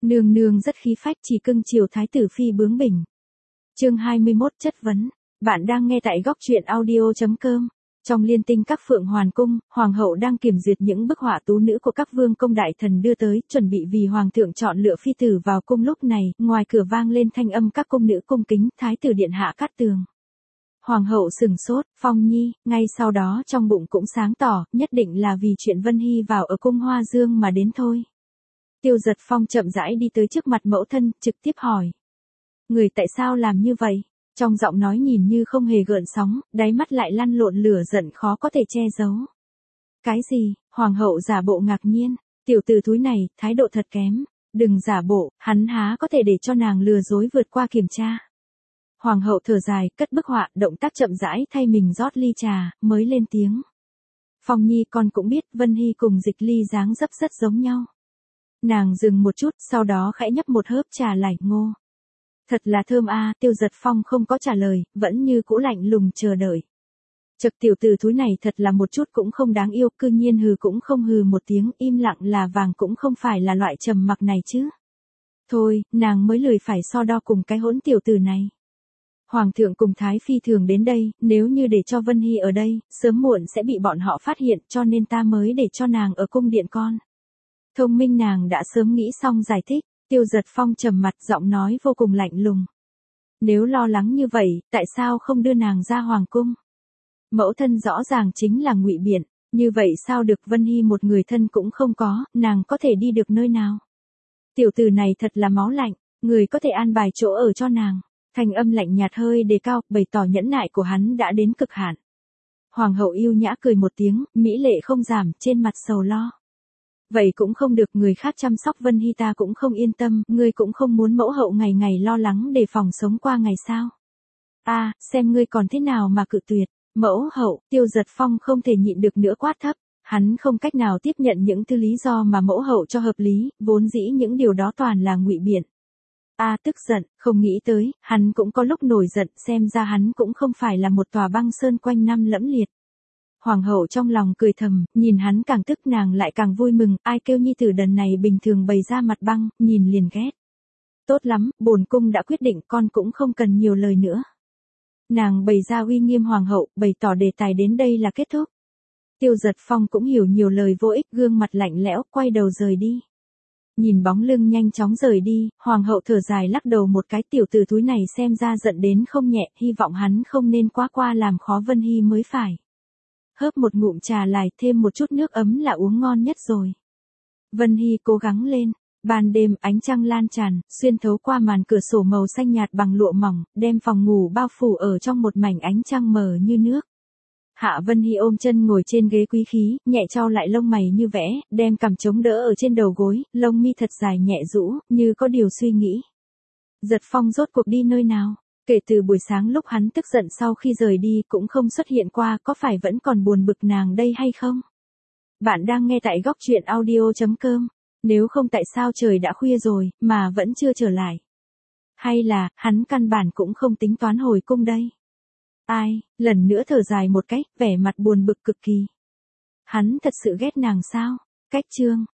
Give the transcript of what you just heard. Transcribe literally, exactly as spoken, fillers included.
Nương nương rất khí phách chỉ cưng chiều thái tử phi bướng bỉnh. Chương hai mươi mốt chất vấn. Bạn đang nghe tại góc truyện audio chấm com. Trong liên tinh các phượng hoàn cung, hoàng hậu đang kiểm duyệt những bức họa tú nữ của các vương công đại thần đưa tới, chuẩn bị vì hoàng thượng chọn lựa phi tử vào cung. Lúc này, ngoài cửa vang lên thanh âm các cung nữ cung kính, thái tử điện hạ cát tường. Hoàng hậu sừng sốt, Phong Nhi, ngay sau đó trong bụng cũng sáng tỏ, nhất định là vì chuyện Vân Hy vào ở cung Hoa Dương mà đến thôi. Tiêu Giật Phong chậm rãi đi tới trước mặt mẫu thân, trực tiếp hỏi. Người tại sao làm như vậy? Trong giọng nói nhìn như không hề gợn sóng, đáy mắt lại lăn lộn lửa giận khó có thể che giấu. Cái gì? Hoàng hậu giả bộ ngạc nhiên. Tiểu tử thúi này, thái độ thật kém. Đừng giả bộ, hắn há có thể để cho nàng lừa dối vượt qua kiểm tra. Hoàng hậu thở dài, cất bức họa, động tác chậm rãi thay mình rót ly trà, mới lên tiếng. Phong Nhi, con cũng biết Vân Hy cùng Dịch Ly dáng dấp rất giống nhau. Nàng dừng một chút, sau đó khẽ nhấp một hớp trà lải ngô. Thật là thơm a. Tiêu Giật Phong không có trả lời, vẫn như cũ lạnh lùng chờ đợi. Chật, tiểu tử thúi này thật là một chút cũng không đáng yêu, cư nhiên hừ cũng không hừ một tiếng, im lặng là vàng cũng không phải là loại trầm mặc này chứ. Thôi, nàng mới lười phải so đo cùng cái hỗn tiểu tử này. Hoàng thượng cùng Thái Phi thường đến đây, nếu như để cho Vân Hy ở đây, sớm muộn sẽ bị bọn họ phát hiện, cho nên ta mới để cho nàng ở cung điện con. Thông minh nàng đã sớm nghĩ xong giải thích. Tiêu Giật Phong trầm mặt, giọng nói vô cùng lạnh lùng. Nếu lo lắng như vậy, tại sao không đưa nàng ra hoàng cung? Mẫu thân rõ ràng chính là ngụy biện, như vậy sao được, Vân Hy một người thân cũng không có, nàng có thể đi được nơi nào? Tiểu tử này thật là máu lạnh, người có thể an bài chỗ ở cho nàng. Thanh âm lạnh nhạt hơi đề cao, bày tỏ nhẫn nại của hắn đã đến cực hạn. Hoàng hậu yêu nhã cười một tiếng, mỹ lệ không giảm, trên mặt sầu lo. Vậy cũng không được, người khác chăm sóc Vân Hy ta cũng không yên tâm, ngươi cũng không muốn mẫu hậu ngày ngày lo lắng đề phòng sống qua ngày sao? A, à, xem ngươi còn thế nào mà cự tuyệt. Mẫu hậu, Tiêu Giật Phong không thể nhịn được nữa quát thấp, hắn không cách nào tiếp nhận những thứ lý do mà mẫu hậu cho hợp lý, vốn dĩ những điều đó toàn là ngụy biện. A à, tức giận, không nghĩ tới, hắn cũng có lúc nổi giận, xem ra hắn cũng không phải là một tòa băng sơn quanh năm lẫm liệt. Hoàng hậu trong lòng cười thầm, nhìn hắn càng tức nàng lại càng vui mừng, ai kêu nhi tử đần này bình thường bày ra mặt băng, nhìn liền ghét. Tốt lắm, bổn cung đã quyết định, con cũng không cần nhiều lời nữa. Nàng bày ra uy nghiêm hoàng hậu, bày tỏ đề tài đến đây là kết thúc. Tiêu Giật Phong cũng hiểu nhiều lời vô ích, gương mặt lạnh lẽo, quay đầu rời đi. Nhìn bóng lưng nhanh chóng rời đi, hoàng hậu thở dài lắc đầu một cái, tiểu tử thúi này xem ra giận đến không nhẹ, hy vọng hắn không nên quá qua làm khó Vân Hy mới phải. Hớp một ngụm trà lại, thêm một chút nước ấm là uống ngon nhất rồi. Vân Hy cố gắng lên. Ban đêm ánh trăng lan tràn, xuyên thấu qua màn cửa sổ màu xanh nhạt bằng lụa mỏng, đem phòng ngủ bao phủ ở trong một mảnh ánh trăng mờ như nước. Hạ Vân Hy ôm chân ngồi trên ghế quý khí, nhẹ chau lại lông mày như vẽ, đem cằm chống đỡ ở trên đầu gối, lông mi thật dài nhẹ rũ, như có điều suy nghĩ. Giật Phong rốt cuộc đi nơi nào? Kể từ buổi sáng lúc hắn tức giận sau khi rời đi cũng không xuất hiện qua, có phải vẫn còn buồn bực nàng đây hay không? Bạn đang nghe tại góc truyện audio chấm com. Nếu không tại sao trời đã khuya rồi, mà vẫn chưa trở lại? Hay là, hắn căn bản cũng không tính toán hồi cung đây? Ai, lần nữa thở dài một cái, vẻ mặt buồn bực cực kỳ. Hắn thật sự ghét nàng sao? Cách chương.